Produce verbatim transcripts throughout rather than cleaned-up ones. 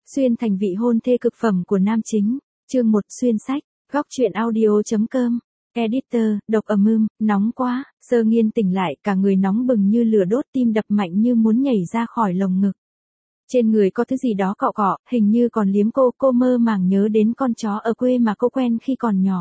Xuyên thành vị hôn thê cực phẩm của nam chính. Chương một xuyên sách. Góc truyện audio.com. Editor, độc ầm ưm, nóng quá. Sơ Nghiên tỉnh lại, cả người nóng bừng như lửa đốt, tim đập mạnh như muốn nhảy ra khỏi lồng ngực. Trên người có thứ gì đó cọ cọ, hình như còn liếm cô, cô mơ màng nhớ đến con chó ở quê mà cô quen khi còn nhỏ.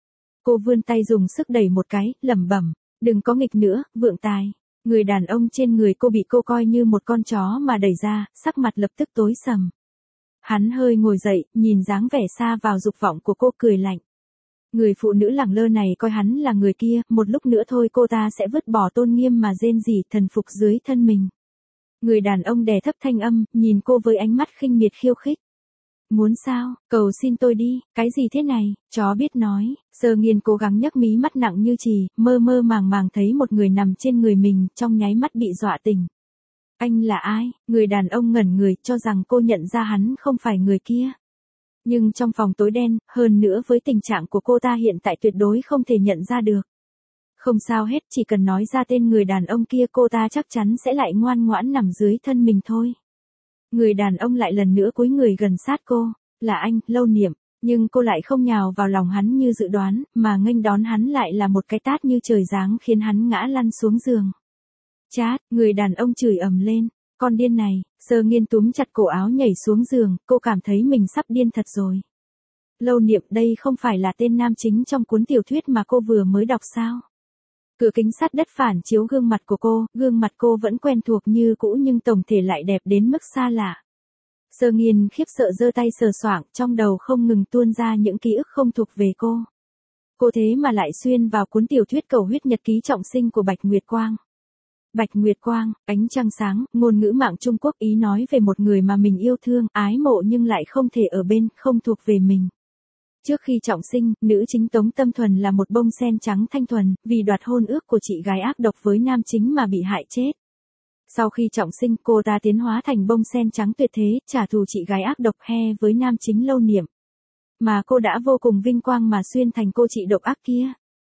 Cô vươn tay dùng sức đẩy một cái, lẩm bẩm, đừng có nghịch nữa, vượng tài. Người đàn ông trên người cô bị cô coi như một con chó mà đẩy ra, sắc mặt lập tức tối sầm. Hắn hơi ngồi dậy, nhìn dáng vẻ xa vào dục vọng của cô, cười lạnh. Người phụ nữ lẳng lơ này coi hắn là người kia, một lúc nữa thôi cô ta sẽ vứt bỏ tôn nghiêm mà rên rỉ thần phục dưới thân mình. Người đàn ông đè thấp thanh âm, nhìn cô với ánh mắt khinh miệt khiêu khích. Muốn sao, cầu xin tôi đi, cái gì thế này, chó biết nói. Sơ Nghiên cố gắng nhấc mí mắt nặng như chì, mơ mơ màng màng thấy một người nằm trên người mình, trong nháy mắt bị dọa tỉnh. Anh là ai? Người đàn ông ngẩn người, cho rằng cô nhận ra hắn không phải người kia. Nhưng trong phòng tối đen, hơn nữa với tình trạng của cô ta hiện tại tuyệt đối không thể nhận ra được. Không sao hết, chỉ cần nói ra tên người đàn ông kia cô ta chắc chắn sẽ lại ngoan ngoãn nằm dưới thân mình thôi. Người đàn ông lại lần nữa cúi người gần sát cô, là anh, Lâu Niệm, nhưng cô lại không nhào vào lòng hắn như dự đoán, mà nghênh đón hắn lại là một cái tát như trời giáng khiến hắn ngã lăn xuống giường. Chát, người đàn ông chửi ầm lên, con điên này. Sơ Nghiên túm chặt cổ áo nhảy xuống giường, cô cảm thấy mình sắp điên thật rồi. Lâu Niệm, đây không phải là tên nam chính trong cuốn tiểu thuyết mà cô vừa mới đọc sao? Cửa kính sắt đất phản chiếu gương mặt của cô, gương mặt cô vẫn quen thuộc như cũ nhưng tổng thể lại đẹp đến mức xa lạ. Sơ Nghiên khiếp sợ giơ tay sờ soạng, trong đầu không ngừng tuôn ra những ký ức không thuộc về cô. Cô thế mà lại xuyên vào cuốn tiểu thuyết Cầu huyết nhật ký trọng sinh của Bạch Nguyệt Quang. Bạch Nguyệt Quang, ánh trăng sáng, ngôn ngữ mạng Trung Quốc ý nói về một người mà mình yêu thương, ái mộ nhưng lại không thể ở bên, không thuộc về mình. Trước khi trọng sinh, nữ chính Tống Tâm Thuần là một bông sen trắng thanh thuần, vì đoạt hôn ước của chị gái ác độc với nam chính mà bị hại chết. Sau khi trọng sinh, cô ta tiến hóa thành bông sen trắng tuyệt thế, trả thù chị gái ác độc he với nam chính Lâu Niệm. Mà cô đã vô cùng vinh quang mà xuyên thành cô chị độc ác kia.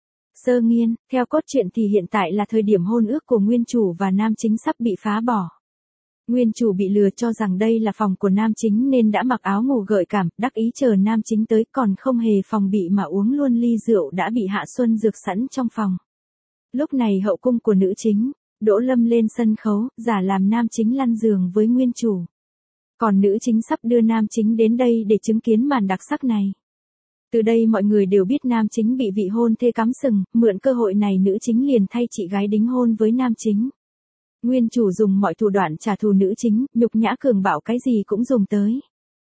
Sơ Nghiên, theo cốt truyện thì hiện tại là thời điểm hôn ước của nguyên chủ và nam chính sắp bị phá bỏ. Nguyên chủ bị lừa cho rằng đây là phòng của nam chính nên đã mặc áo ngủ gợi cảm, đắc ý chờ nam chính tới, còn không hề phòng bị mà uống luôn ly rượu đã bị Hạ Xuân dược sẵn trong phòng. Lúc này hậu cung của nữ chính, Đỗ Lâm lên sân khấu, giả làm nam chính lăn giường với nguyên chủ. Còn nữ chính sắp đưa nam chính đến đây để chứng kiến màn đặc sắc này. Từ đây mọi người đều biết nam chính bị vị hôn thê cắm sừng, mượn cơ hội này nữ chính liền thay chị gái đính hôn với nam chính. Nguyên chủ dùng mọi thủ đoạn trả thù nữ chính, nhục nhã cường bạo cái gì cũng dùng tới.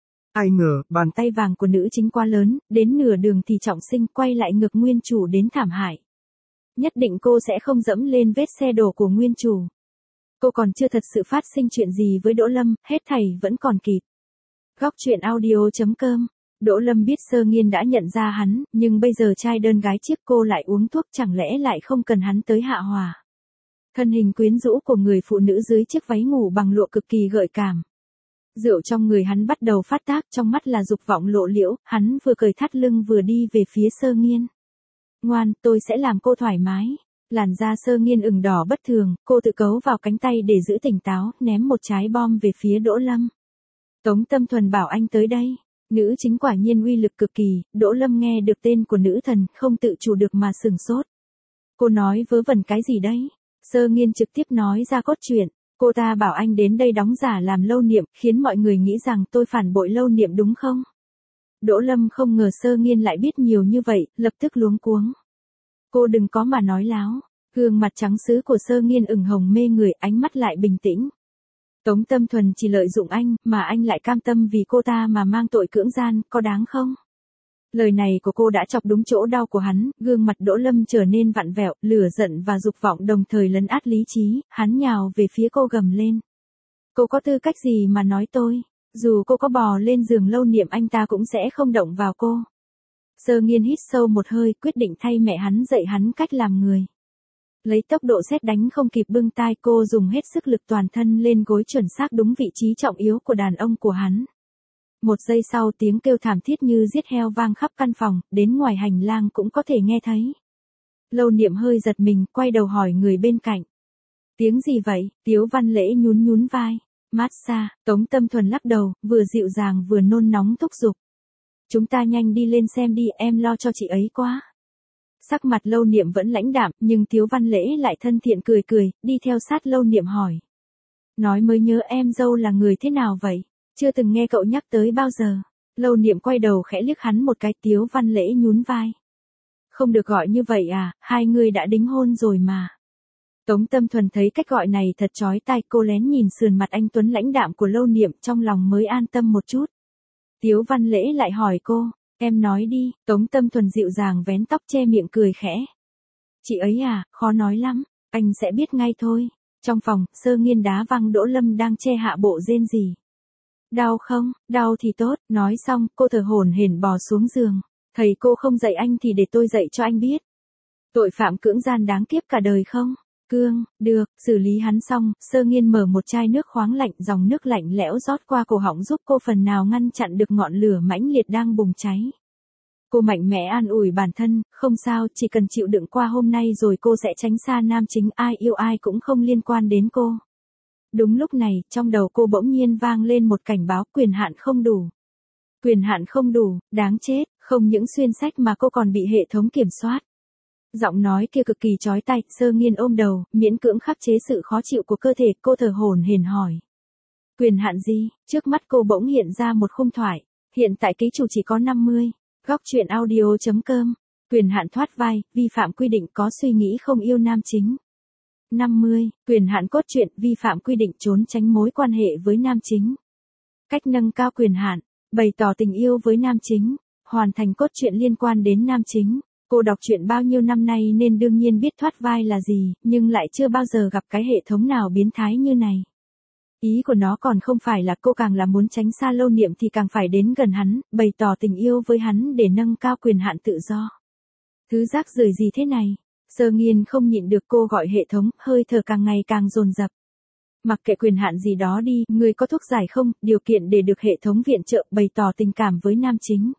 Ai ngờ, bàn tay vàng của nữ chính quá lớn, đến nửa đường thì trọng sinh, quay lại ngược nguyên chủ đến thảm hại. Nhất định cô sẽ không dẫm lên vết xe đổ của nguyên chủ. Cô còn chưa thật sự phát sinh chuyện gì với Đỗ Lâm, hết thảy vẫn còn kịp. Góc truyện audio.com. Đỗ Lâm biết Sơ Nghiên đã nhận ra hắn, nhưng bây giờ trai đơn gái chiếc cô lại uống thuốc, chẳng lẽ lại không cần hắn tới hạ hòa. Thân hình quyến rũ của người phụ nữ dưới chiếc váy ngủ bằng lụa cực kỳ gợi cảm. Rượu trong người hắn bắt đầu phát tác, trong mắt là dục vọng lộ liễu, hắn vừa cười thắt lưng vừa đi về phía Sơ Nghiên. Ngoan, tôi sẽ làm cô thoải mái. Làn da Sơ Nghiên ửng đỏ bất thường, cô tự cấu vào cánh tay để giữ tỉnh táo, ném một trái bom về phía Đỗ Lâm. Tống Tâm Thuần bảo anh tới đây. Nữ chính quả nhiên uy lực cực kỳ, Đỗ Lâm nghe được tên của nữ thần, không tự chủ được mà sửng sốt. Cô nói vớ vẩn cái gì đấy? Sơ Nghiên trực tiếp nói ra cốt truyện, cô ta bảo anh đến đây đóng giả làm Lâu Niệm, khiến mọi người nghĩ rằng tôi phản bội Lâu Niệm đúng không? Đỗ Lâm không ngờ Sơ Nghiên lại biết nhiều như vậy, lập tức luống cuống. Cô đừng có mà nói láo, gương mặt trắng sứ của Sơ Nghiên ửng hồng mê người, ánh mắt lại bình tĩnh. Tống Tâm Thuần chỉ lợi dụng anh, mà anh lại cam tâm vì cô ta mà mang tội cưỡng gian, có đáng không? Lời này của cô đã chọc đúng chỗ đau của hắn, gương mặt Đỗ Lâm trở nên vặn vẹo, lửa giận và dục vọng đồng thời lấn át lý trí, hắn nhào về phía cô gầm lên. Cô có tư cách gì mà nói tôi? Dù cô có bò lên giường Lâu Niệm anh ta cũng sẽ không động vào cô. Sơ Nghiên hít sâu một hơi, quyết định thay mẹ hắn dạy hắn cách làm người. Lấy tốc độ sét đánh không kịp bưng tai, cô dùng hết sức lực toàn thân lên gối chuẩn xác đúng vị trí trọng yếu của đàn ông của hắn. Một giây sau tiếng kêu thảm thiết như giết heo vang khắp căn phòng, đến ngoài hành lang cũng có thể nghe thấy. Lâu Niệm hơi giật mình, quay đầu hỏi người bên cạnh. Tiếng gì vậy? Tiếu Văn Lễ nhún nhún vai. Massage, Tống Tâm Thuần lắc đầu, vừa dịu dàng vừa nôn nóng thúc giục. Chúng ta nhanh đi lên xem đi, em lo cho chị ấy quá. Sắc mặt Lâu Niệm vẫn lãnh đạm, nhưng Tiếu Văn Lễ lại thân thiện cười cười, đi theo sát Lâu Niệm hỏi. Nói mới nhớ em dâu là người thế nào vậy? Chưa từng nghe cậu nhắc tới bao giờ. Lâu Niệm quay đầu khẽ liếc hắn một cái, Tiếu Văn Lễ nhún vai. Không được gọi như vậy à, hai người đã đính hôn rồi mà. Tống Tâm Thuần thấy cách gọi này thật chói tai, cô lén nhìn sườn mặt anh tuấn lãnh đạm của Lâu Niệm, trong lòng mới an tâm một chút. Tiếu Văn Lễ lại hỏi cô, em nói đi. Tống Tâm Thuần dịu dàng vén tóc che miệng cười khẽ. Chị ấy à, khó nói lắm, anh sẽ biết ngay thôi. Trong phòng, Sơ Nghiên đá văng Đỗ Lâm đang che hạ bộ rên rỉ. Đau không? Đau thì tốt. Nói xong, cô thở hổn hển bò xuống giường. Thầy cô không dạy anh thì để tôi dạy cho anh biết. Tội phạm cưỡng gian đáng kiếp cả đời không? Cương, được, xử lý hắn xong, Sơ Nghiên mở một chai nước khoáng lạnh, dòng nước lạnh lẽo rót qua cổ họng giúp cô phần nào ngăn chặn được ngọn lửa mãnh liệt đang bùng cháy. Cô mạnh mẽ an ủi bản thân, không sao, chỉ cần chịu đựng qua hôm nay rồi cô sẽ tránh xa nam chính, ai yêu ai cũng không liên quan đến cô. Đúng lúc này, trong đầu cô bỗng nhiên vang lên một cảnh báo, quyền hạn không đủ. Quyền hạn không đủ, đáng chết, không những xuyên sách mà cô còn bị hệ thống kiểm soát. Giọng nói kia cực kỳ chói tai, Sơ Nghiên ôm đầu, miễn cưỡng khắc chế sự khó chịu của cơ thể, cô thở hổn hển hỏi. Quyền hạn gì? Trước mắt cô bỗng hiện ra một khung thoại, hiện tại ký chủ chỉ có năm mươi. Góc truyện audio chấm com. Quyền hạn thoát vai, vi phạm quy định có suy nghĩ không yêu nam chính. năm mươi. Quyền hạn cốt truyện, vi phạm quy định trốn tránh mối quan hệ với nam chính. Cách nâng cao quyền hạn, bày tỏ tình yêu với nam chính, hoàn thành cốt truyện liên quan đến nam chính. Cô đọc truyện bao nhiêu năm nay nên đương nhiên biết thoát vai là gì, nhưng lại chưa bao giờ gặp cái hệ thống nào biến thái như này. Ý của nó còn không phải là cô càng là muốn tránh xa Lâu Niệm thì càng phải đến gần hắn, bày tỏ tình yêu với hắn để nâng cao quyền hạn tự do. Thứ rác rưởi gì thế này? Sơ Nghiên không nhịn được, cô gọi hệ thống, hơi thở càng ngày càng dồn dập. Mặc kệ quyền hạn gì đó đi, người có thuốc giải không, điều kiện để được hệ thống viện trợ, bày tỏ tình cảm với nam chính.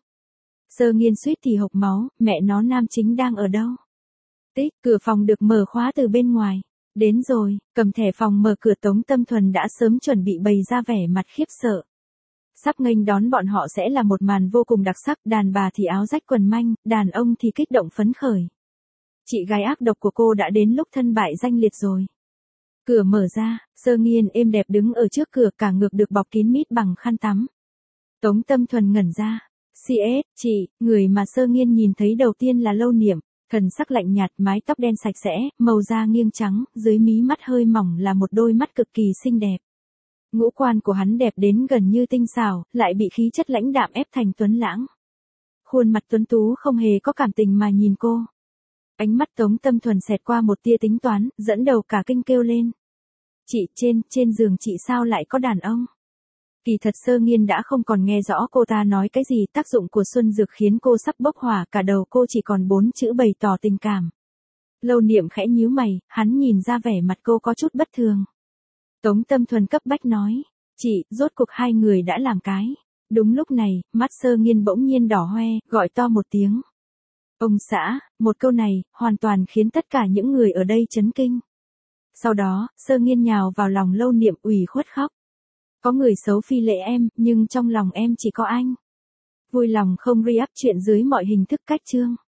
Sơ Nghiên suýt thì hộc máu, mẹ nó, nam chính đang ở đâu? Tích, cửa phòng được mở khóa từ bên ngoài. Đến rồi, cầm thẻ phòng mở cửa, Tống Tâm Thuần đã sớm chuẩn bị bày ra vẻ mặt khiếp sợ. Sắp nghênh đón bọn họ sẽ là một màn vô cùng đặc sắc, đàn bà thì áo rách quần manh, đàn ông thì kích động phấn khởi. Chị gái ác độc của cô đã đến lúc thân bại danh liệt rồi. Cửa mở ra, Sơ Nghiên êm đẹp đứng ở trước cửa, cả ngực được bọc kín mít bằng khăn tắm. Tống Tâm Thuần ngẩn ra. xê ét, chị, người mà Sơ Nghiên nhìn thấy đầu tiên là Lâu Niệm, thần sắc lạnh nhạt, mái tóc đen sạch sẽ, màu da nghiêng trắng, dưới mí mắt hơi mỏng là một đôi mắt cực kỳ xinh đẹp. Ngũ quan của hắn đẹp đến gần như tinh xảo, lại bị khí chất lãnh đạm ép thành tuấn lãng. Khuôn mặt tuấn tú không hề có cảm tình mà nhìn cô. Ánh mắt Tống Tâm Thuần xẹt qua một tia tính toán, dẫn đầu cả kinh kêu lên. Chị, trên, trên giường chị sao lại có đàn ông? Kỳ thật Sơ Nghiên đã không còn nghe rõ cô ta nói cái gì, tác dụng của xuân dược khiến cô sắp bốc hỏa, cả đầu cô chỉ còn bốn chữ bày tỏ tình cảm. Lâu Niệm khẽ nhíu mày, hắn nhìn ra vẻ mặt cô có chút bất thường. Tống Tâm Thuần cấp bách nói, chị, rốt cuộc hai người đã làm cái. Đúng lúc này, mắt Sơ Nghiên bỗng nhiên đỏ hoe, gọi to một tiếng. Ông xã, một câu này, hoàn toàn khiến tất cả những người ở đây chấn kinh. Sau đó, Sơ Nghiên nhào vào lòng Lâu Niệm ủy khuất khóc. Có người xấu phi lệ em, nhưng trong lòng em chỉ có anh. Vui lòng không re-up chuyện dưới mọi hình thức cách chương.